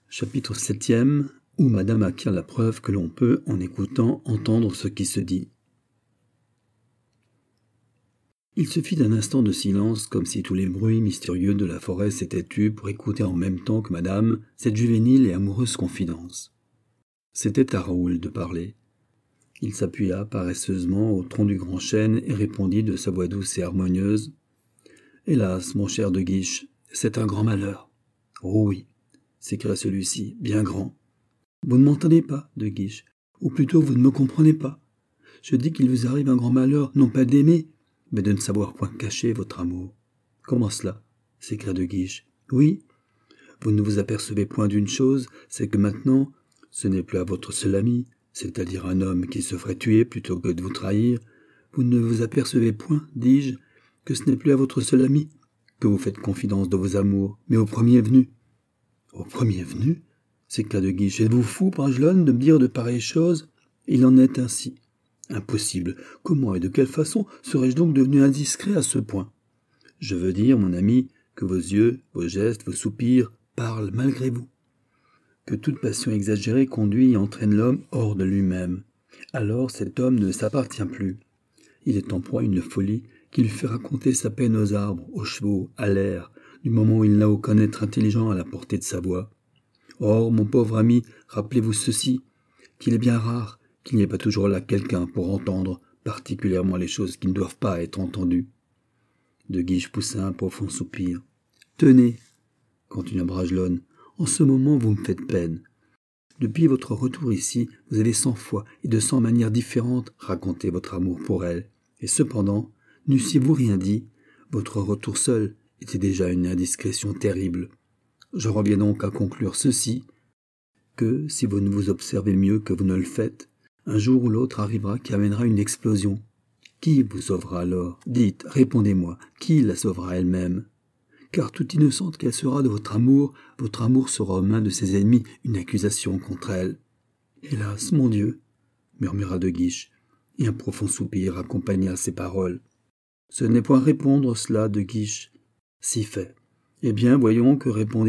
Chapitre 7e, où Madame acquiert la preuve que l'on peut, en écoutant, entendre ce qui se dit. Il se fit un instant de silence, comme si tous les bruits mystérieux de la forêt s'étaient tus pour écouter en même temps que Madame cette juvénile et amoureuse confidence. C'était à Raoul de parler. Il s'appuya paresseusement au tronc du grand chêne et répondit de sa voix douce et harmonieuse. « Hélas, mon cher De Guiche, c'est un grand malheur. »« Oh oui, » s'écria celui-ci, bien grand. « Vous ne m'entendez pas, De Guiche, ou plutôt vous ne me comprenez pas. Je dis qu'il vous arrive un grand malheur, non pas d'aimer, mais de ne savoir point cacher votre amour. »« Comment cela ?» s'écria De Guiche. « Oui, vous ne vous apercevez point d'une chose, c'est que maintenant, ce n'est plus à votre seul ami, c'est-à-dire un homme qui se ferait tuer plutôt que de vous trahir. Vous ne vous apercevez point, dis-je, que ce n'est plus à votre seul ami que vous faites confidence de vos amours, mais au premier venu. »« Au premier venu ?» s'écria De Guiche. « Êtes-vous fou, Bragelonne, de me dire de pareilles choses ? Il en est ainsi. Impossible. Comment et de quelle façon serais-je donc devenu indiscret à ce point ? Je veux dire, mon ami, que vos yeux, vos gestes, vos soupirs parlent malgré vous. Que toute passion exagérée conduit et entraîne l'homme hors de lui-même. Alors cet homme ne s'appartient plus. Il est en proie à une folie qui lui fait raconter sa peine aux arbres, aux chevaux, à l'air, du moment où il n'a aucun être intelligent à la portée de sa voix. Or, mon pauvre ami, rappelez-vous ceci, qu'il est bien rare qu'il n'y ait pas toujours là quelqu'un pour entendre particulièrement les choses qui ne doivent pas être entendues. » De Guiche poussa un profond soupir. « Tenez, continua Bragelonne, en ce moment vous me faites peine. Depuis votre retour ici, vous avez 100 fois et de 100 manières différentes raconté votre amour pour elle. Et cependant, n'eussiez-vous rien dit, votre retour seul était déjà une indiscrétion terrible. Je reviens donc à conclure ceci, que si vous ne vous observez mieux que vous ne le faites, un jour ou l'autre arrivera qui amènera une explosion. Qui vous sauvera alors ? Dites, répondez-moi, qui la sauvera elle-même ? Car toute innocente qu'elle sera de votre amour sera aux mains de ses ennemis une accusation contre elle. »« Hélas, mon Dieu !» murmura De Guiche, et un profond soupir accompagna ces paroles. « Ce n'est point répondre cela, De Guiche. Si fait. Eh bien, voyons, que répondez-vous ?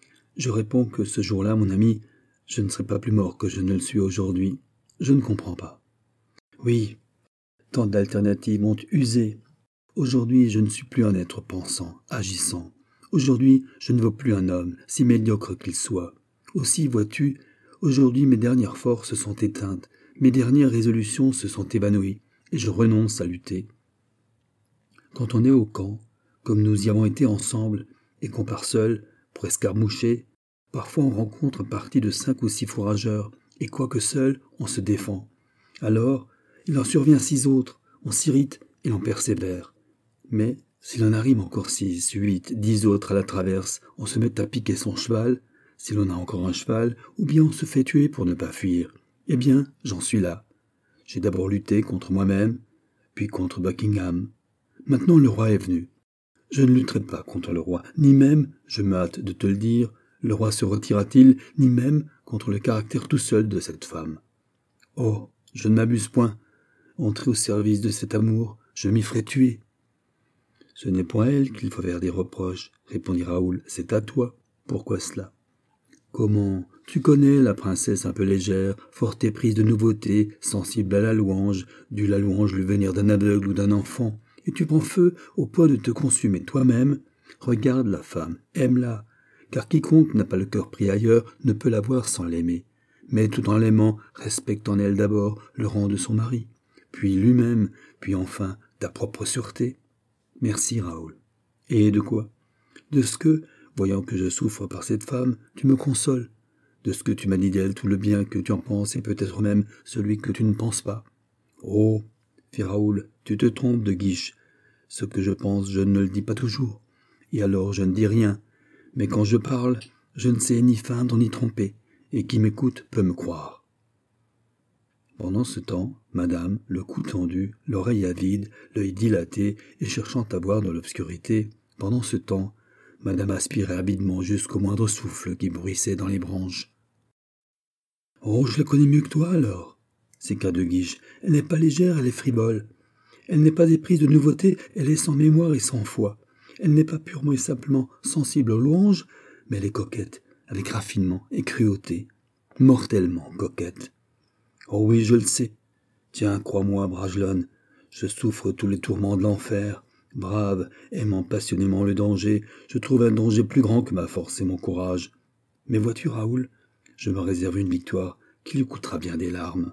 Je réponds que ce jour-là, mon ami, je ne serai pas plus mort que je ne le suis aujourd'hui. Je ne comprends pas. Oui, tant d'alternatives m'ont usé. Aujourd'hui, je ne suis plus un être pensant, agissant. Aujourd'hui, je ne vaux plus un homme, si médiocre qu'il soit. Aussi, vois-tu, aujourd'hui mes dernières forces sont éteintes, mes dernières résolutions se sont évanouies, et je renonce à lutter. Quand on est au camp, comme nous y avons été ensemble, et qu'on part seul, pour escarmoucher, parfois on rencontre un parti de 5 ou 6 fourrageurs, et quoique seul, on se défend. Alors, il en survient 6 autres, on s'irrite et l'on persévère. Mais, s'il en arrive encore 6, 8, 10 autres à la traverse, on se met à piquer son cheval, si l'on a encore un cheval, ou bien on se fait tuer pour ne pas fuir. Eh bien, j'en suis là. J'ai d'abord lutté contre moi-même, puis contre Buckingham. Maintenant le roi est venu. Je ne lutterai pas contre le roi, ni même, je me hâte de te le dire, le roi se retirera-t-il, ni même contre le caractère tout seul de cette femme. Oh, je ne m'abuse point. Entrer au service de cet amour, je m'y ferai tuer. Ce n'est point à elle qu'il faut faire des reproches, répondit Raoul, c'est à toi. Pourquoi cela ? Comment ? Tu connais la princesse un peu légère, fort éprise de nouveautés, sensible à la louange, dût la louange lui venir d'un aveugle ou d'un enfant, et tu prends feu au point de te consumer toi-même. Regarde la femme, aime-la, car quiconque n'a pas le cœur pris ailleurs ne peut la voir sans l'aimer. Mais tout en l'aimant, respecte en elle d'abord le rang de son mari, puis lui-même, puis enfin ta propre sûreté. Merci, Raoul. Et de quoi ? De ce que, voyant que je souffre par cette femme, tu me consoles. De ce que tu m'as dit d'elle, tout le bien que tu en penses, et peut-être même celui que tu ne penses pas. Oh, fit Raoul, tu te trompes, De Guiche. Ce que je pense, je ne le dis pas toujours. Et alors je ne dis rien. Mais quand je parle, je ne sais ni feindre ni tromper, et qui m'écoute peut me croire. Pendant ce temps, madame, le cou tendu, l'oreille avide, l'œil dilaté et cherchant à voir dans l'obscurité, pendant ce temps, madame aspirait avidement jusqu'au moindre souffle qui bruissait dans les branches. « Oh, je la connais mieux que toi, alors !» s'écria De Guiche. « Elle n'est pas légère, elle est frivole. Elle n'est pas éprise de nouveautés, elle est sans mémoire et sans foi. Elle n'est pas purement et simplement sensible aux louanges, mais elle est coquette, avec raffinement et cruauté, mortellement coquette. Oh oui, je le sais. Tiens, crois-moi, Bragelonne, je souffre tous les tourments de l'enfer. Brave, aimant passionnément le danger, je trouve un danger plus grand que ma force et mon courage. Mais vois-tu, Raoul, je me réserve une victoire qui lui coûtera bien des larmes.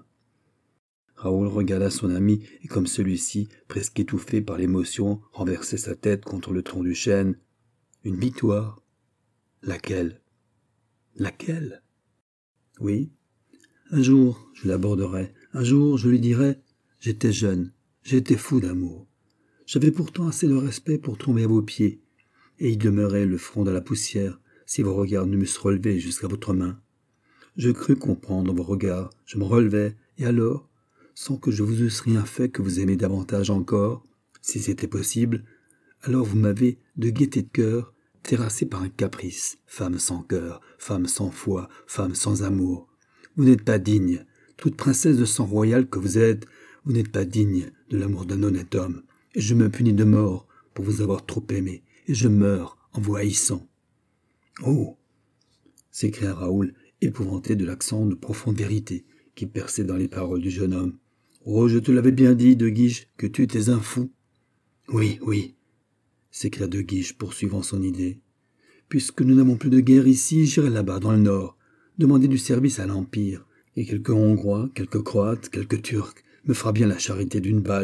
Raoul regarda son ami, et comme celui-ci, presque étouffé par l'émotion, renversait sa tête contre le tronc du chêne. Une victoire? Laquelle? Laquelle? Oui. Un jour, je l'aborderai. Un jour, je lui dirai « J'étais jeune, j'étais fou d'amour. J'avais pourtant assez de respect pour tomber à vos pieds, et y demeurer le front dans la poussière, si vos regards ne m'eussent relevé jusqu'à votre main. Je crus comprendre vos regards, je me relevai, et alors, sans que je vous eusse rien fait que vous aimez davantage encore, si c'était possible, alors vous m'avez, de gaieté de cœur, terrassé par un caprice, femme sans cœur, femme sans foi, femme sans amour. Vous n'êtes pas digne, toute princesse de sang royal que vous êtes, vous n'êtes pas digne de l'amour d'un honnête homme, et je me punis de mort pour vous avoir trop aimé, et je meurs en vous haïssant. »« Oh !» s'écria Raoul, épouvanté de l'accent de profonde vérité qui perçait dans les paroles du jeune homme. « Oh, je te l'avais bien dit, De Guiche, que tu étais un fou. »« Oui, oui, » s'écria De Guiche, poursuivant son idée. « Puisque nous n'avons plus de guerre ici, j'irai là-bas, dans le nord, demander du service à l'Empire, et quelques Hongrois, quelques Croates, quelques Turcs me fera bien la charité d'une balle. »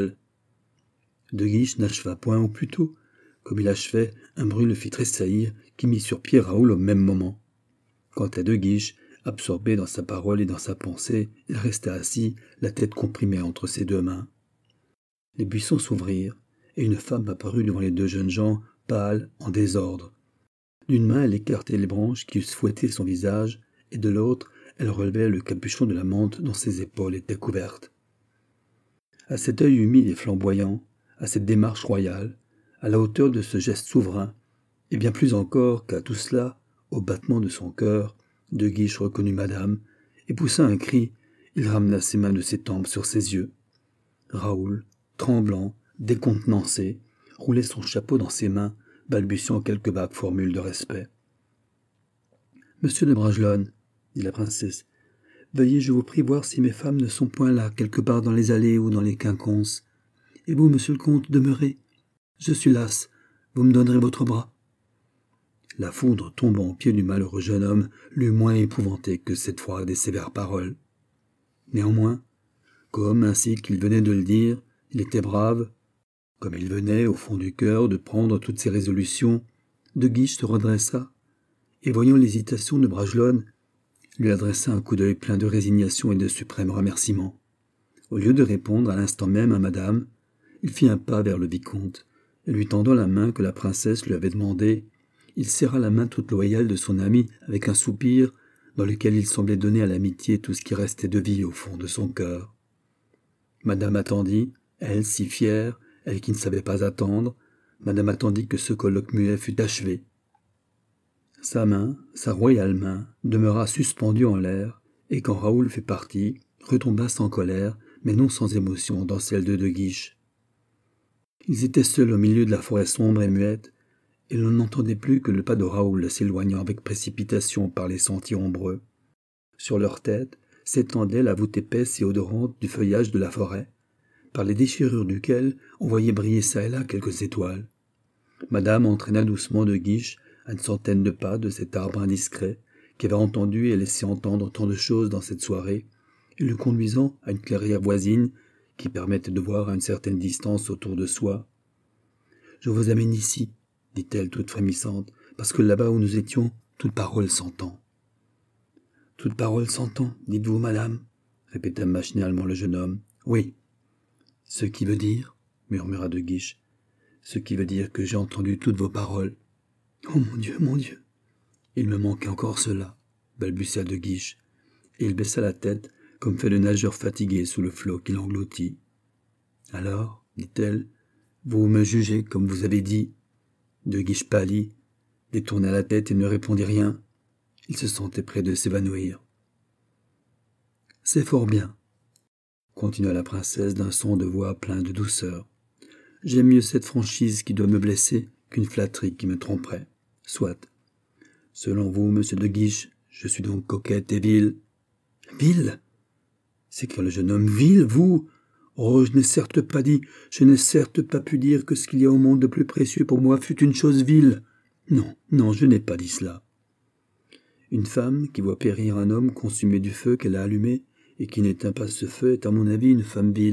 De Guiche n'acheva point, ou plutôt, comme il achevait, un bruit le fit tressaillir, qui mit sur pied Raoul au même moment. Quant à De Guiche, absorbé dans sa parole et dans sa pensée, il resta assis, la tête comprimée entre ses deux mains. Les buissons s'ouvrirent, et une femme apparut devant les deux jeunes gens, pâle, en désordre. D'une main, elle écartait les branches qui eussent fouetté son visage, et de l'autre, elle relevait le capuchon de la mante dont ses épaules étaient couvertes. À cet œil humide et flamboyant, à cette démarche royale, à la hauteur de ce geste souverain, et bien plus encore qu'à tout cela, au battement de son cœur, De Guiche reconnut madame, et poussa un cri, il ramena ses mains de ses tempes sur ses yeux. Raoul, tremblant, décontenancé, roulait son chapeau dans ses mains, balbutiant quelques vagues formules de respect. « Monsieur de Bragelonne, dit la princesse, veuillez, je vous prie, voir si mes femmes ne sont point là, quelque part dans les allées ou dans les quinconces. Et vous, monsieur le comte, demeurez. Je suis lasse, vous me donnerez votre bras. » La foudre tombant aux pieds du malheureux jeune homme l'eut moins épouvanté que cette froide et sévère parole. Néanmoins, comme, ainsi qu'il venait de le dire, il était brave, comme il venait, au fond du cœur, de prendre toutes ses résolutions, De Guiche se redressa, et voyant l'hésitation de Bragelonne, lui adressa un coup d'œil plein de résignation et de suprême remerciement. Au lieu de répondre à l'instant même à madame, il fit un pas vers le vicomte, et lui tendant la main que la princesse lui avait demandée, il serra la main toute loyale de son ami avec un soupir dans lequel il semblait donner à l'amitié tout ce qui restait de vie au fond de son cœur. Madame attendit, elle si fière, elle qui ne savait pas attendre, madame attendit que ce colloque muet fût achevé. Sa main, sa royale main, demeura suspendue en l'air, et quand Raoul fut parti, retomba sans colère, mais non sans émotion, dans celle de Guiche. Ils étaient seuls au milieu de la forêt sombre et muette, et l'on n'entendait plus que le pas de Raoul s'éloignant avec précipitation par les sentiers ombreux. Sur leur tête s'étendait la voûte épaisse et odorante du feuillage de la forêt, par les déchirures duquel on voyait briller çà et là quelques étoiles. Madame entraîna doucement De Guiche à une centaine de pas de cet arbre indiscret, qui avait entendu et laissé entendre tant de choses dans cette soirée, et le conduisant à une clairière voisine qui permettait de voir à une certaine distance autour de soi. « Je vous amène ici, » dit-elle toute frémissante, « parce que là-bas où nous étions, toute parole s'entend. »« Toute parole s'entend, dites-vous, madame ?» répéta machinalement le jeune homme. « Oui. »« Ce qui veut dire, » murmura De Guiche, « ce qui veut dire que j'ai entendu toutes vos paroles. »« Oh mon Dieu, mon Dieu !»« Il me manquait encore cela, » balbutia De Guiche, et il baissa la tête comme fait le nageur fatigué sous le flot qui l'engloutit. « Alors, dit-elle, vous me jugez comme vous avez dit. » De Guiche pâlit, détourna la tête et ne répondit rien. Il se sentait près de s'évanouir. « C'est fort bien, » continua la princesse d'un son de voix plein de douceur. « J'aime mieux cette franchise qui doit me blesser qu'une flatterie qui me tromperait. Soit. Selon vous, monsieur de Guiche, je suis donc coquette et vile. » »« Vile » s'écria le jeune homme. « Vile, vous ? Oh, je n'ai certes pas dit, je n'ai certes pas pu dire que ce qu'il y a au monde de plus précieux pour moi fût une chose vile. Non, non, je n'ai pas dit cela. Une femme qui voit périr un homme consumé du feu qu'elle a allumé et qui n'éteint pas ce feu est à mon avis une femme vile. »«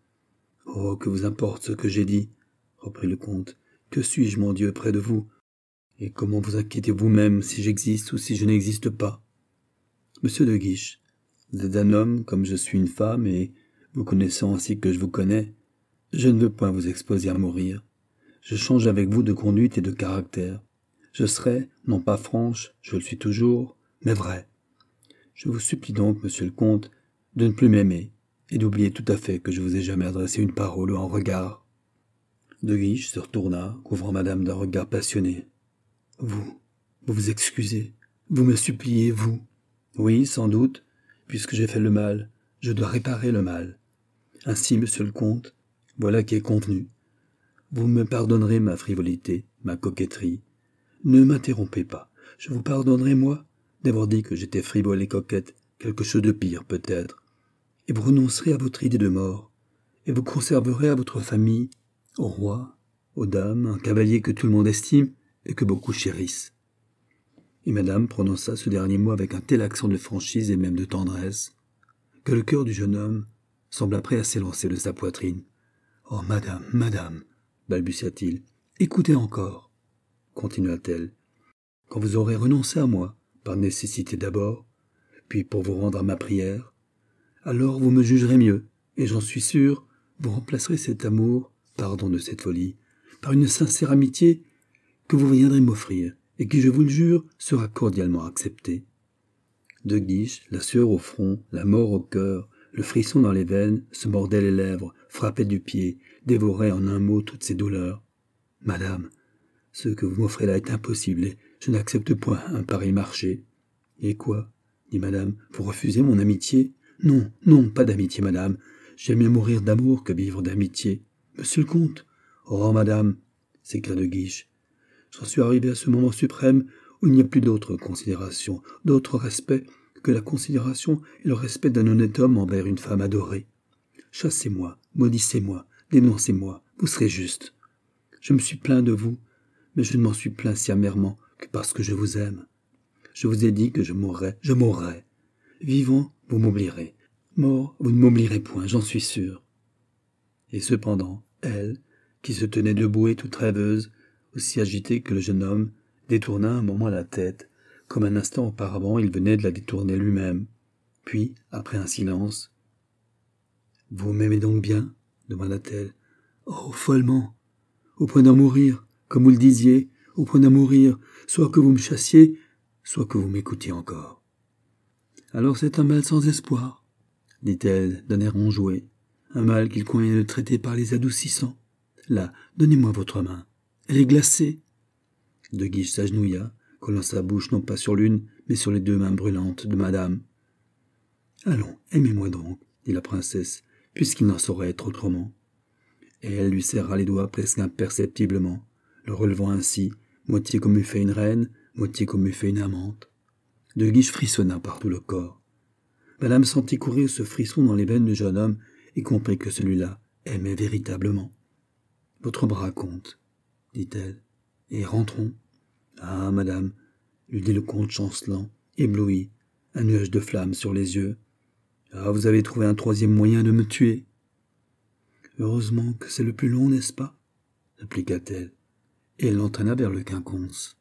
Oh, que vous importe ce que j'ai dit, reprit le comte. Que suis-je, mon Dieu, près de vous? Et comment vous inquiétez vous-même si j'existe ou si je n'existe pas? Monsieur de Guiche, vous êtes un homme comme je suis une femme, et, vous connaissant ainsi que je vous connais, je ne veux point vous exposer à mourir. Je change avec vous de conduite et de caractère. Je serai, non pas franche, je le suis toujours, mais vrai. Je vous supplie donc, monsieur le comte, de ne plus m'aimer, et d'oublier tout à fait que je vous ai jamais adressé une parole ou un regard. » De Guiche se retourna, couvrant madame d'un regard passionné. « Vous vous excusez, vous me suppliez, vous. » »« Oui, sans doute, puisque j'ai fait le mal, je dois réparer le mal. Ainsi, monsieur le comte, voilà qui est convenu. Vous me pardonnerez ma frivolité, ma coquetterie. Ne m'interrompez pas, je vous pardonnerai, moi, d'avoir dit que j'étais frivole et coquette, quelque chose de pire peut-être. Et vous renoncerez à votre idée de mort, et vous conserverez à votre famille, au roi, aux dames, un cavalier que tout le monde estime et que beaucoup chérissent. » Et madame prononça ce dernier mot avec un tel accent de franchise et même de tendresse, que le cœur du jeune homme sembla prêt à s'élancer de sa poitrine. « Oh, madame, madame, balbutia-t-il, écoutez encore, continua-t-elle. Quand vous aurez renoncé à moi, par nécessité d'abord, puis pour vous rendre à ma prière, alors vous me jugerez mieux, et j'en suis sûr, vous remplacerez cet amour, pardon de cette folie, par une sincère amitié que vous viendrez m'offrir, et qui, je vous le jure, sera cordialement acceptée. » De Guiche, la sueur au front, la mort au cœur, le frisson dans les veines, se mordait les lèvres, frappait du pied, dévorait en un mot toutes ses douleurs. « Madame, ce que vous m'offrez là est impossible, et je n'accepte point un pareil marché. »« Et quoi ? » dit madame, « vous refusez mon amitié ? » ?»« Non, non, pas d'amitié, madame. J'aime mieux mourir d'amour que vivre d'amitié. »« Monsieur le comte !»« Oh, madame !» s'écria de Guiche. « J'en suis arrivé à ce moment suprême où il n'y a plus d'autre considération, d'autre respect que la considération et le respect d'un honnête homme envers une femme adorée. Chassez-moi, maudissez-moi, dénoncez-moi, vous serez juste. Je me suis plaint de vous, mais je ne m'en suis plaint si amèrement que parce que je vous aime. Je vous ai dit que je mourrais, je mourrais. Vivant, vous m'oublierez. Mort, vous ne m'oublierez point, j'en suis sûr. » Et cependant, elle, qui se tenait debout et toute rêveuse, aussi agitée que le jeune homme, détourna un moment la tête, comme un instant auparavant il venait de la détourner lui-même. Puis, après un silence, « Vous m'aimez donc bien ?» demanda-t-elle. « Oh, follement, au point d'en mourir, comme vous le disiez, au point d'en mourir, soit que vous me chassiez, soit que vous m'écoutiez encore. »« Alors c'est un mal sans espoir, » dit-elle d'un air enjoué, « un mal qu'il convient de traiter par les adoucissants. Là, donnez-moi votre main. Elle est glacée. » De Guiche s'agenouilla, collant sa bouche non pas sur l'une, mais sur les deux mains brûlantes de madame. « Allons, aimez-moi donc, » dit la princesse, puisqu'il n'en saurait être autrement. Et elle lui serra les doigts presque imperceptiblement, le relevant ainsi, moitié comme eût fait une reine, moitié comme eût fait une amante. De Guiche frissonna par tout le corps. Madame sentit courir ce frisson dans les veines du jeune homme et comprit que celui-là aimait véritablement. « Votre bras, comte, » dit-elle, « et rentrons. »« Ah, madame, » lui dit le comte chancelant, ébloui, un nuage de flammes sur les yeux. « Ah, vous avez trouvé un troisième moyen de me tuer. »« Heureusement que c'est le plus long, n'est-ce pas ?» répliqua-t-elle, et elle l'entraîna vers le quinconce.